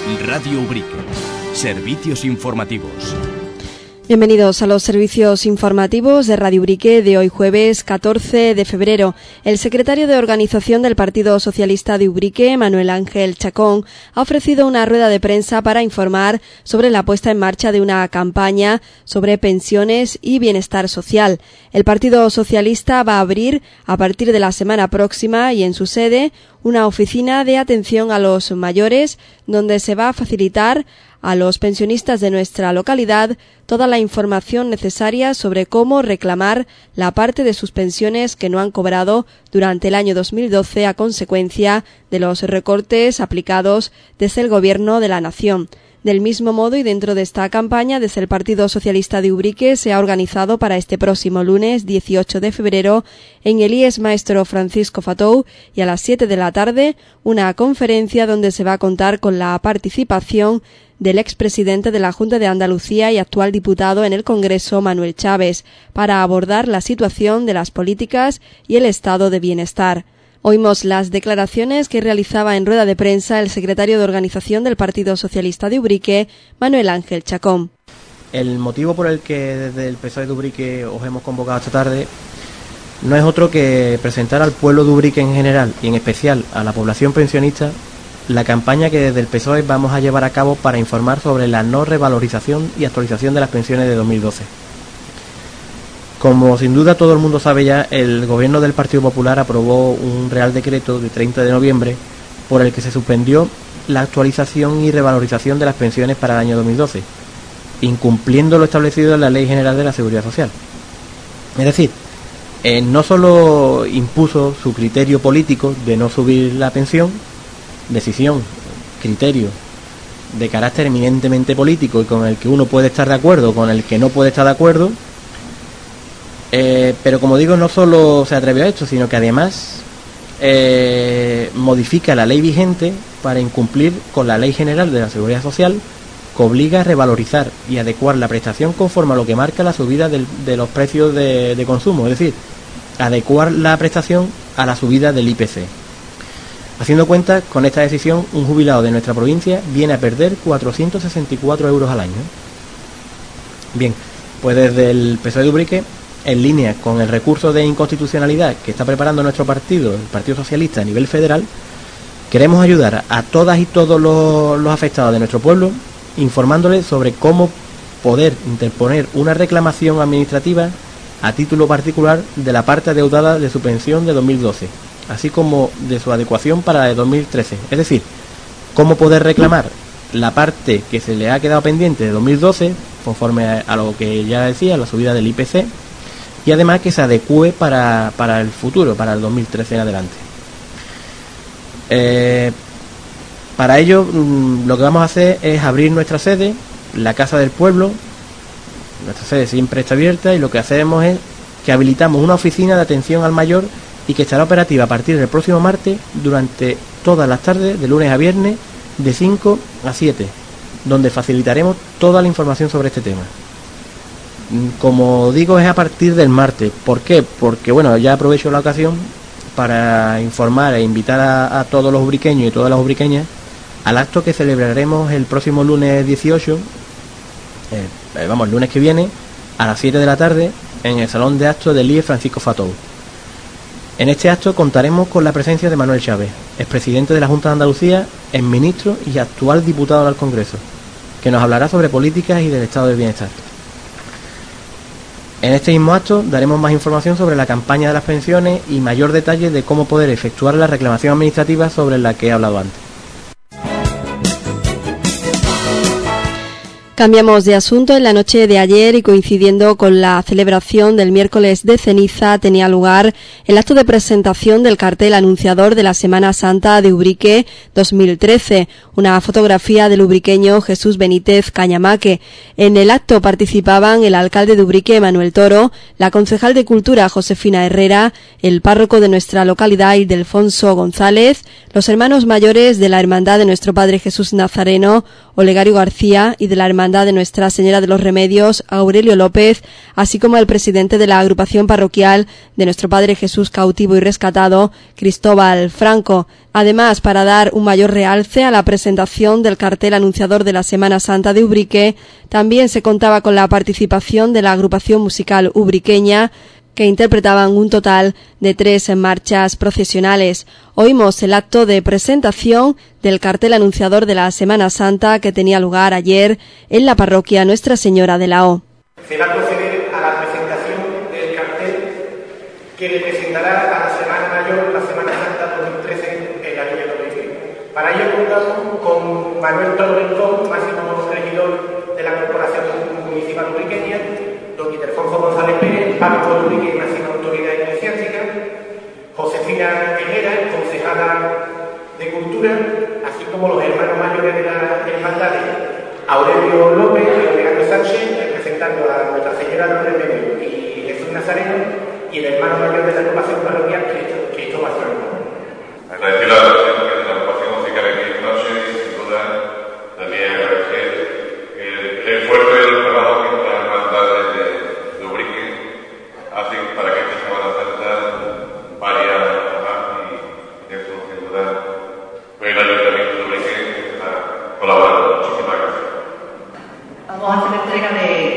Radio Ubrique. Servicios informativos. Bienvenidos a los servicios informativos de Radio Ubrique de hoy jueves 14 de febrero. El secretario de Organización del Partido Socialista de Ubrique, Manuel Ángel Chacón, ha ofrecido una rueda de prensa para informar sobre la puesta en marcha de una campaña sobre pensiones y bienestar social. El Partido Socialista va a abrir, a partir de la semana próxima y en su sede, una oficina de atención a los mayores, donde se va a facilitar a los pensionistas de nuestra localidad toda la información necesaria sobre cómo reclamar la parte de sus pensiones que no han cobrado durante el año 2012 a consecuencia de los recortes aplicados desde el Gobierno de la Nación. Del mismo modo y dentro de esta campaña, desde el Partido Socialista de Ubrique se ha organizado para este próximo lunes 18 de febrero en el IES Maestro Francisco Fatou y a las 7 de la tarde una conferencia donde se va a contar con la participación del expresidente de la Junta de Andalucía y actual diputado en el Congreso, Manuel Chávez, para abordar la situación de las políticas y el estado de bienestar. Oímos las declaraciones que realizaba en rueda de prensa el secretario de Organización del Partido Socialista de Ubrique, Manuel Ángel Chacón. El motivo por el que desde el PSOE de Ubrique os hemos convocado esta tarde no es otro que presentar al pueblo de Ubrique en general y en especial a la población pensionista la campaña que desde el PSOE vamos a llevar a cabo para informar sobre la no revalorización y actualización de las pensiones de 2012. Como sin duda todo el mundo sabe ya, el Gobierno del Partido Popular aprobó un Real Decreto de 30 de noviembre por el que se suspendió la actualización y revalorización de las pensiones para el año 2012, incumpliendo lo establecido en la Ley General de la Seguridad Social. Es decir, no solo impuso su criterio político de no subir la pensión, decisión, criterio de carácter eminentemente político y con el que uno puede estar de acuerdo, con el que no puede estar de acuerdo, pero como digo, no solo se atrevió a esto, sino que además modifica la ley vigente para incumplir con la Ley General de la Seguridad Social, que obliga a revalorizar y adecuar la prestación conforme a lo que marca la subida de los precios de consumo, es decir, adecuar la prestación a la subida del IPC. Haciendo cuenta, con esta decisión, un jubilado de nuestra provincia viene a perder 464 euros al año. Bien, pues desde el PSOE de Ubrique, en línea con el recurso de inconstitucionalidad que está preparando nuestro partido, el Partido Socialista a nivel federal, queremos ayudar a todas y todos los afectados de nuestro pueblo, informándoles sobre cómo poder interponer una reclamación administrativa a título particular de la parte adeudada de su pensión de 2012, así como de su adecuación para la de 2013. Es decir, cómo poder reclamar la parte que se le ha quedado pendiente de 2012, conforme a lo que ya decía, la subida del IPC, y además que se adecúe para el futuro, para el 2013 en adelante. Para ello, lo que vamos a hacer es abrir nuestra sede, la Casa del Pueblo. Nuestra sede siempre está abierta y lo que hacemos es que habilitamos una oficina de atención al mayor y que estará operativa a partir del próximo martes durante todas las tardes, de lunes a viernes, de 5 a 7, donde facilitaremos toda la información sobre este tema. Como digo, es a partir del martes. ¿Por qué? Porque, bueno, ya aprovecho la ocasión para informar e invitar a todos los ubriqueños y todas las ubriqueñas al acto que celebraremos el próximo lunes 18, el lunes que viene, a las 7 de la tarde, en el Salón de Actos del IES Francisco Fatou. En este acto contaremos con la presencia de Manuel Chávez, expresidente de la Junta de Andalucía, exministro y actual diputado al Congreso, que nos hablará sobre políticas y del estado del bienestar. En este mismo acto daremos más información sobre la campaña de las pensiones y mayor detalle de cómo poder efectuar la reclamación administrativa sobre la que he hablado antes. Cambiamos de asunto. En la noche de ayer y coincidiendo con la celebración del miércoles de ceniza tenía lugar el acto de presentación del cartel anunciador de la Semana Santa de Ubrique 2013, una fotografía del ubriqueño Jesús Benítez Cañamaque. En el acto participaban el alcalde de Ubrique, Manuel Toro, la concejal de Cultura, Josefina Herrera, el párroco de nuestra localidad, Ildefonso González, los hermanos mayores de la Hermandad de Nuestro Padre Jesús Nazareno, Olegario García, y de la Hermandad Hermandad de Nuestra Señora de los Remedios, Aurelio López, así como el presidente de la agrupación parroquial de Nuestro Padre Jesús Cautivo y Rescatado, Cristóbal Franco. Además, para dar un mayor realce a la presentación del cartel anunciador de la Semana Santa de Ubrique, también se contaba con la participación de la agrupación musical ubriqueña, que interpretaban un total de 3 marchas procesionales. Oímos el acto de presentación del cartel anunciador de la Semana Santa que tenía lugar ayer en la parroquia Nuestra Señora de la O. Se va a proceder a la presentación del cartel que representará a la Semana Mayor, la Semana Santa 2013 en la Villa de Ubrique. Para ello contamos con Manuel Toro Rincón, máximo regidor de la Corporación Municipal Ubriqueña, don Ildefonso González Pérez, párroco de Ubrique y máxima autoridad eclesiástica, Josefina Herrera, concejala de Cultura, así como los hermanos mayores de la hermandad, Aurelio López y Alejandro Sánchez, representando a Nuestra Señora de los Remedios y Jesús Nazareno, y el hermano mayor de la agrupación parroquial, Cristóbal Franco. Agradecer la presencia de la agrupación musical aquí esta noche y sin duda también agradecer el esfuerzo y el trabajo que las hermandades de Ubrique hacen para que esta Semana Santa vaya más y eso sin duda pues el Ayuntamiento de Ubrique está colaborando. Muchísimas gracias. Vamos a hacer entrega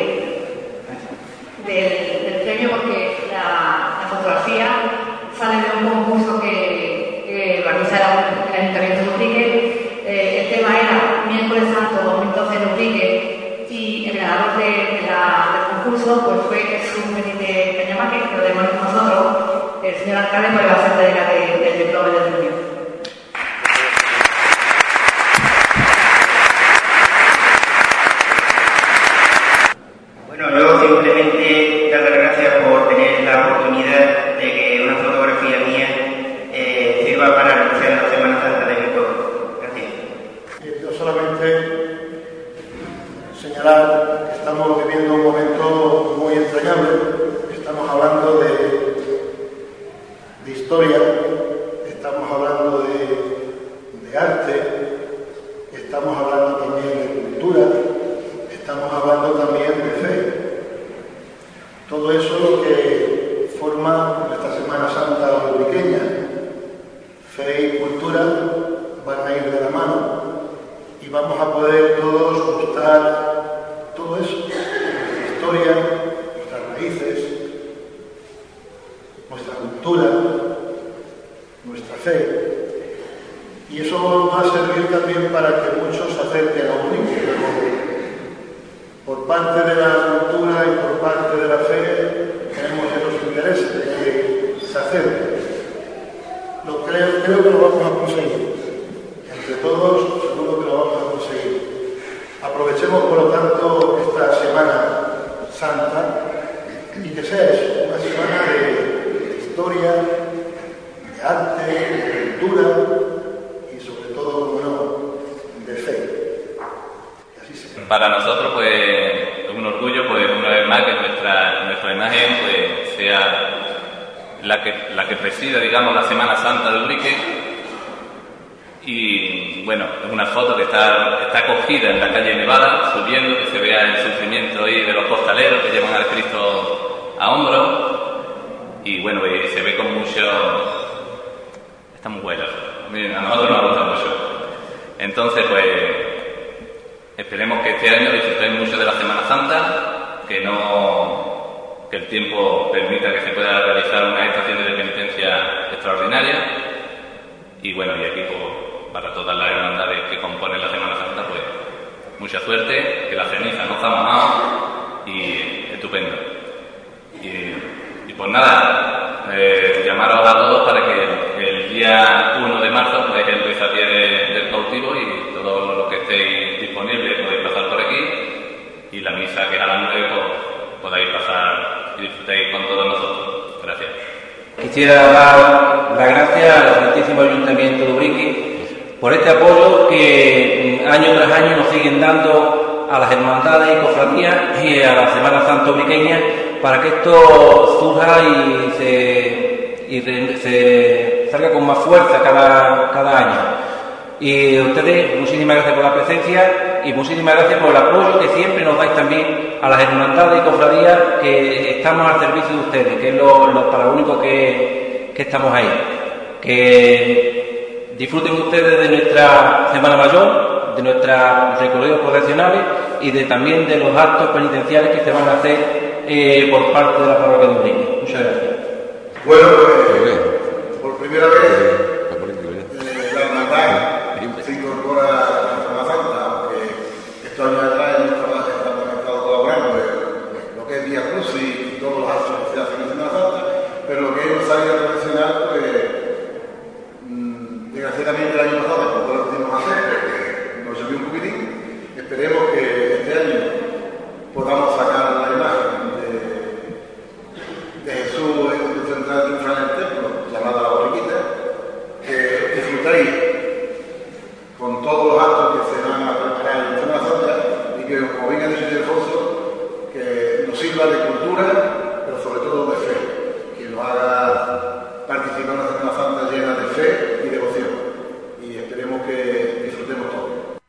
del premio porque la fotografía sale de un concurso que organiza el Ayuntamiento de Ubrique. El tema era Miércoles Santo 2012 en Ubrique y el ganador del concurso pues fue Jesús Benítez Cañamaque, que lo tenemos con nosotros, el señor alcalde, pues va a hacer entrega del diploma del premio. Yo simplemente dar las gracias por tener la oportunidad de que una fotografía mía sirva para anunciar la Semana Santa de mi pueblo. Gracias. Yo solamente señalar que estamos viviendo un momento muy entrañable. Estamos hablando de historia, estamos hablando de arte, estamos hablando también de cultura, estamos hablando también de fe. Todo eso lo que forma nuestra Semana Santa ubriqueña. Fe y cultura van a ir de la mano y vamos a poder todos gustar todo eso, nuestra historia, nuestras raíces, nuestra cultura, nuestra fe. Y eso va a servir también para que muchos se acerquen a Ubrique. Por parte de la cultura y por parte de la fe tenemos esos intereses de que se acerquen. Creo que lo vamos a conseguir. Entre todos seguro que lo vamos a conseguir. Aprovechemos por lo tanto esta Semana Santa y que sea eso, una semana de historia, de arte, de cultura y sobre todo, como no, de fe. Así sea. Para nosotros pues es un orgullo pues una vez más que nuestra imagen pues sea la que presida, digamos, la Semana Santa de Ubrique. Y bueno, es una foto que está cogida en la calle Nevada, subiendo, que se vea el sufrimiento ahí de los costaleros que llevan al Cristo a hombros. Y bueno, y se ve con mucho... Está muy bueno. A nosotros nos gusta mucho. Entonces, pues, esperemos que este año disfrutéis mucho de la Semana Santa, que el tiempo permita que se pueda realizar unas estaciones de penitencia extraordinarias. Y bueno, y aquí para todas las hermandades que componen la Semana Santa, pues mucha suerte, que la ceniza no está mamado y estupendo. Y pues nada, llamaros a todos para que el día 1 de marzo pues el besapié del cautivo y todos los que estéis disponibles podéis pasar por aquí y la misa que es a las 9 pues, podáis pasar y disfrutéis con todos nosotros. Gracias. Quisiera dar las gracias al Santísimo Ayuntamiento de Ubrique por este apoyo que año tras año nos siguen dando a las hermandades y cofradías y a la Semana Santa ubriqueña para que esto surja y se salga con más fuerza cada año. Y a ustedes, muchísimas gracias por la presencia y muchísimas gracias por el apoyo que siempre nos dais también a las hermandades y cofradías que estamos al servicio de ustedes, que es para lo único que estamos ahí. Que disfruten ustedes de nuestra Semana Mayor, de nuestros recorridos procesionales y también de los actos penitenciales que se van a hacer por parte de la parroquia de Ubrique. Muchas gracias. Bueno, por primera vez la hermandad se incorpora a la Semana Santa, aunque estos años atrás hemos estado colaborando en lo que es Vía Cruz y todos los actos que se hacen en Semana Santa, pero lo que es una salida profesional, pues desgraciadamente el año pasado tampoco lo pudimos hacer porque nos llovió un poquitín. Esperemos que este año podamos sacar la imagen de Jesús en su central triunfal en el templo, llamada La Borriquita, que disfrutéis con todos los actos que se van a preparar en Semana Santa y que, como bien ha dicho Alfonso, que nos sirva de cultura, pero sobre todo de fe, que nos haga participar en una Semana Santa llena de fe y devoción. Y esperemos que disfrutemos todos.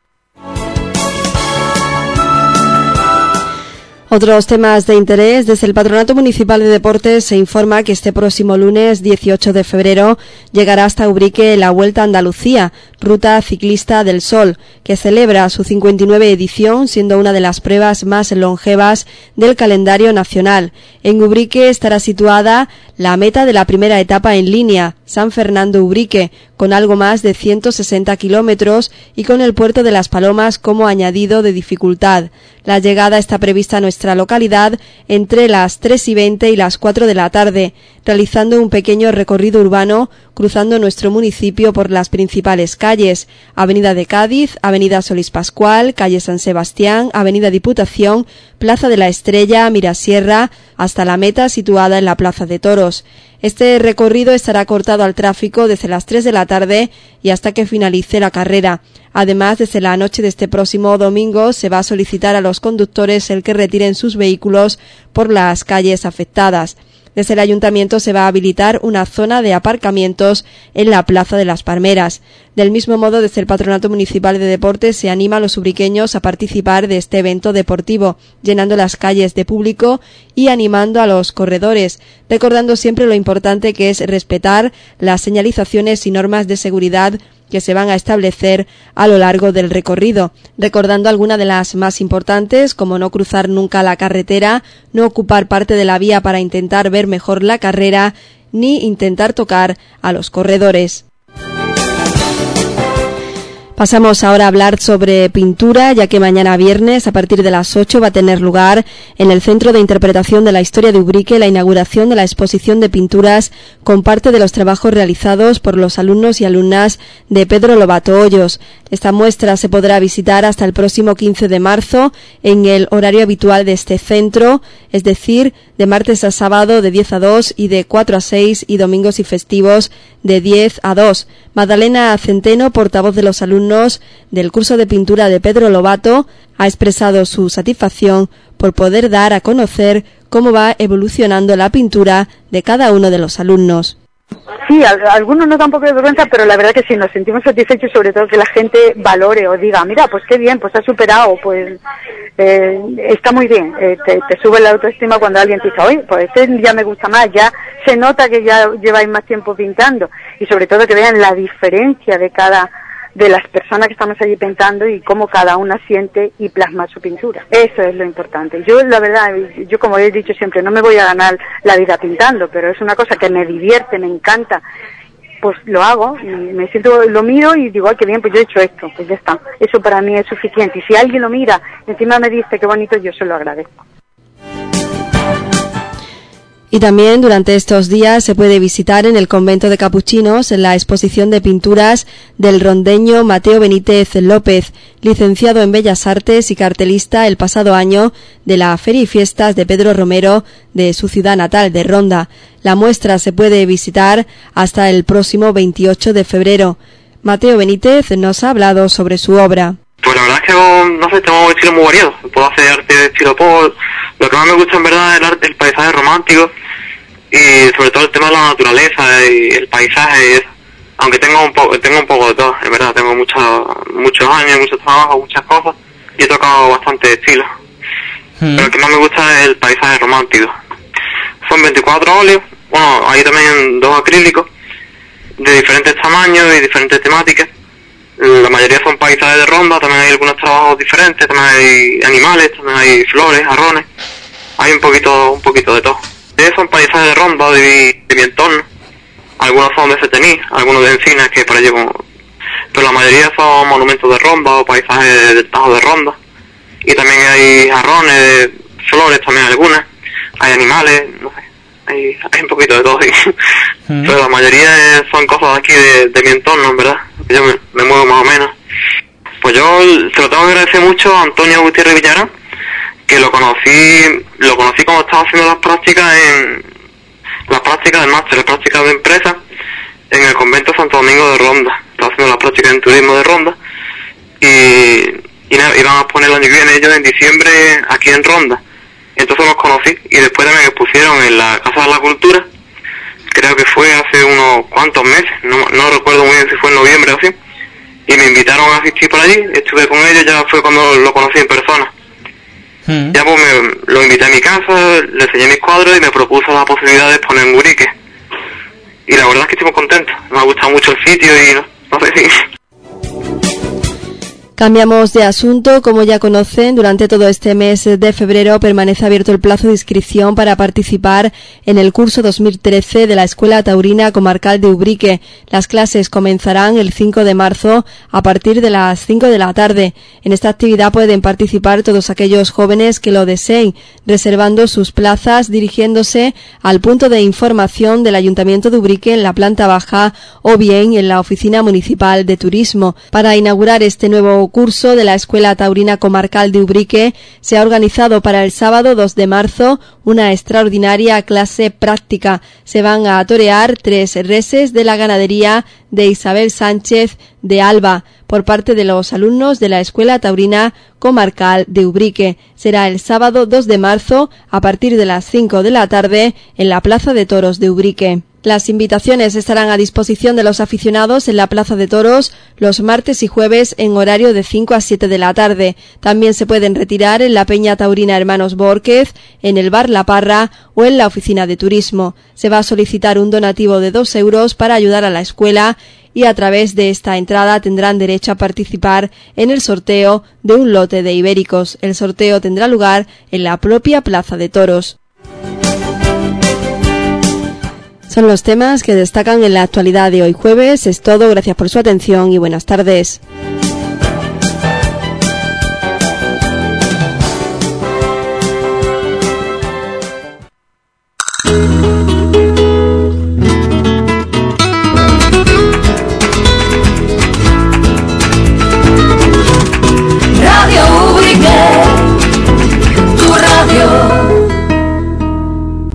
Otros temas de interés. Desde el Patronato Municipal de Deportes se informa que este próximo lunes 18 de febrero llegará hasta Ubrique la Vuelta a Andalucía, Ruta Ciclista del Sol, que celebra su 59 edición, siendo una de las pruebas más longevas del calendario nacional. En Ubrique estará situada la meta de la primera etapa en línea, San Fernando Ubrique, con algo más de 160 kilómetros y con el puerto de Las Palomas como añadido de dificultad. La llegada está prevista a nuestra localidad entre las 3:20 y las 4 de la tarde, realizando un pequeño recorrido urbano cruzando nuestro municipio por las principales calles: Avenida de Cádiz, Avenida Solís Pascual, Calle San Sebastián, Avenida Diputación, Plaza de la Estrella, Mirasierra, hasta la meta situada en la Plaza de Toros. Este recorrido estará cortado al tráfico desde las 3 de la tarde y hasta que finalice la carrera. Además, desde la noche de este próximo domingo se va a solicitar a los conductores el que retiren sus vehículos por las calles afectadas. Desde el Ayuntamiento se va a habilitar una zona de aparcamientos en la Plaza de las Palmeras. Del mismo modo, desde el Patronato Municipal de Deportes se anima a los ubriqueños a participar de este evento deportivo, llenando las calles de público y animando a los corredores, recordando siempre lo importante que es respetar las señalizaciones y normas de seguridad que se van a establecer a lo largo del recorrido, recordando algunas de las más importantes, como no cruzar nunca la carretera, no ocupar parte de la vía para intentar ver mejor la carrera, ni intentar tocar a los corredores. Pasamos ahora a hablar sobre pintura, ya que mañana viernes, a partir de las 8, va a tener lugar en el Centro de Interpretación de la Historia de Ubrique la inauguración de la exposición de pinturas con parte de los trabajos realizados por los alumnos y alumnas de Pedro Lobato Hoyos. Esta muestra se podrá visitar hasta el próximo 15 de marzo en el horario habitual de este centro, es decir, de martes a sábado de 10 a 2 y de 4 a 6 y domingos y festivos de 10 a 2. Magdalena Centeno, portavoz de los alumnos del curso de pintura de Pedro Lobato, ha expresado su satisfacción por poder dar a conocer cómo va evolucionando la pintura de cada uno de los alumnos. Sí, algunos nos da un poco de vergüenza, pero la verdad que sí, nos sentimos satisfechos, sobre todo que la gente valore o diga, mira, pues qué bien, pues ha superado, pues está muy bien, te sube la autoestima cuando alguien te dice, oye, pues este ya me gusta más, ya se nota que ya lleváis más tiempo pintando, y sobre todo que vean la diferencia de las personas que estamos allí pintando y cómo cada una siente y plasma su pintura. Eso es lo importante. Yo, la verdad, yo como he dicho siempre, no me voy a ganar la vida pintando, pero es una cosa que me divierte, me encanta. Pues lo hago, y me siento, lo miro y digo, ay, qué bien, pues yo he hecho esto, pues ya está. Eso para mí es suficiente. Y si alguien lo mira, encima me dice qué bonito, yo se lo agradezco. Y también durante estos días se puede visitar en el convento de Capuchinos la exposición de pinturas del rondeño Mateo Benítez López, licenciado en Bellas Artes y cartelista el pasado año de la Feria y Fiestas de Pedro Romero de su ciudad natal, de Ronda. La muestra se puede visitar hasta el próximo 28 de febrero. Mateo Benítez nos ha hablado sobre su obra. Pues la verdad es que no sé, tengo un estilo muy variado. Puedo hacer arte de estilo pop. Lo que más me gusta en verdad es el paisaje romántico y sobre todo el tema de la naturaleza y el paisaje. aunque tengo un poco de todo, en verdad, tengo muchos años, mucho trabajo, muchas cosas, y he tocado bastantes estilos. Pero el que más me gusta es el paisaje romántico. Son 24 óleos, bueno, hay también 2 acrílicos, de diferentes tamaños y diferentes temáticas. La mayoría son paisajes de ronda, también hay algunos trabajos diferentes, también hay animales, también hay flores, jarrones, hay un poquito de todo. Son paisajes de ronda de mi entorno, algunos son de Setení, algunos de encinas que por ello, pero la mayoría son monumentos de ronda o paisajes del Tajo de ronda, y también hay jarrones, flores también algunas, hay animales, no sé, hay un poquito de todo, sí. Pero la mayoría son cosas aquí de mi entorno, en verdad, que yo me muevo más o menos. Pues yo se lo tengo que agradecer mucho a Antonio Gutiérrez Villarán, que lo conocí cuando estaba haciendo las prácticas del máster, las prácticas de empresa, en el convento Santo Domingo de Ronda. Estaba haciendo las prácticas en turismo de Ronda, y nada, iban a poner el año que viene ellos en diciembre aquí en Ronda. Entonces los conocí, y después me expusieron en la Casa de la Cultura, creo que fue hace unos cuantos meses, no recuerdo muy bien si fue en noviembre o así, y me invitaron a asistir por allí, estuve con ellos, ya fue cuando lo conocí en persona. Ya pues lo invité a mi casa, le enseñé mis cuadros y me propuso la posibilidad de exponer en Ubrique. Y la verdad es que estoy muy contento, me ha gustado mucho el sitio y no sé si... Cambiamos de asunto. Como ya conocen, durante todo este mes de febrero permanece abierto el plazo de inscripción para participar en el curso 2013 de la Escuela Taurina Comarcal de Ubrique. Las clases comenzarán el 5 de marzo a partir de las 5 de la tarde. En esta actividad pueden participar todos aquellos jóvenes que lo deseen, reservando sus plazas dirigiéndose al punto de información del Ayuntamiento de Ubrique en la planta baja o bien en la Oficina Municipal de Turismo. Para inaugurar este nuevo curso de la Escuela Taurina Comarcal de Ubrique se ha organizado para el sábado 2 de marzo una extraordinaria clase práctica. Se van a torear 3 reses de la ganadería de Isabel Sánchez de Alba por parte de los alumnos de la Escuela Taurina Comarcal de Ubrique. Será el sábado 2 de marzo a partir de las 5 de la tarde en la Plaza de Toros de Ubrique. Las invitaciones estarán a disposición de los aficionados en la Plaza de Toros los martes y jueves en horario de 5 a 7 de la tarde. También se pueden retirar en la Peña Taurina Hermanos Bórquez, en el Bar La Parra o en la Oficina de Turismo. Se va a solicitar un donativo de 2 euros para ayudar a la escuela y a través de esta entrada tendrán derecho a participar en el sorteo de un lote de ibéricos. El sorteo tendrá lugar en la propia Plaza de Toros. Son los temas que destacan en la actualidad de hoy jueves. Es todo, gracias por su atención y buenas tardes.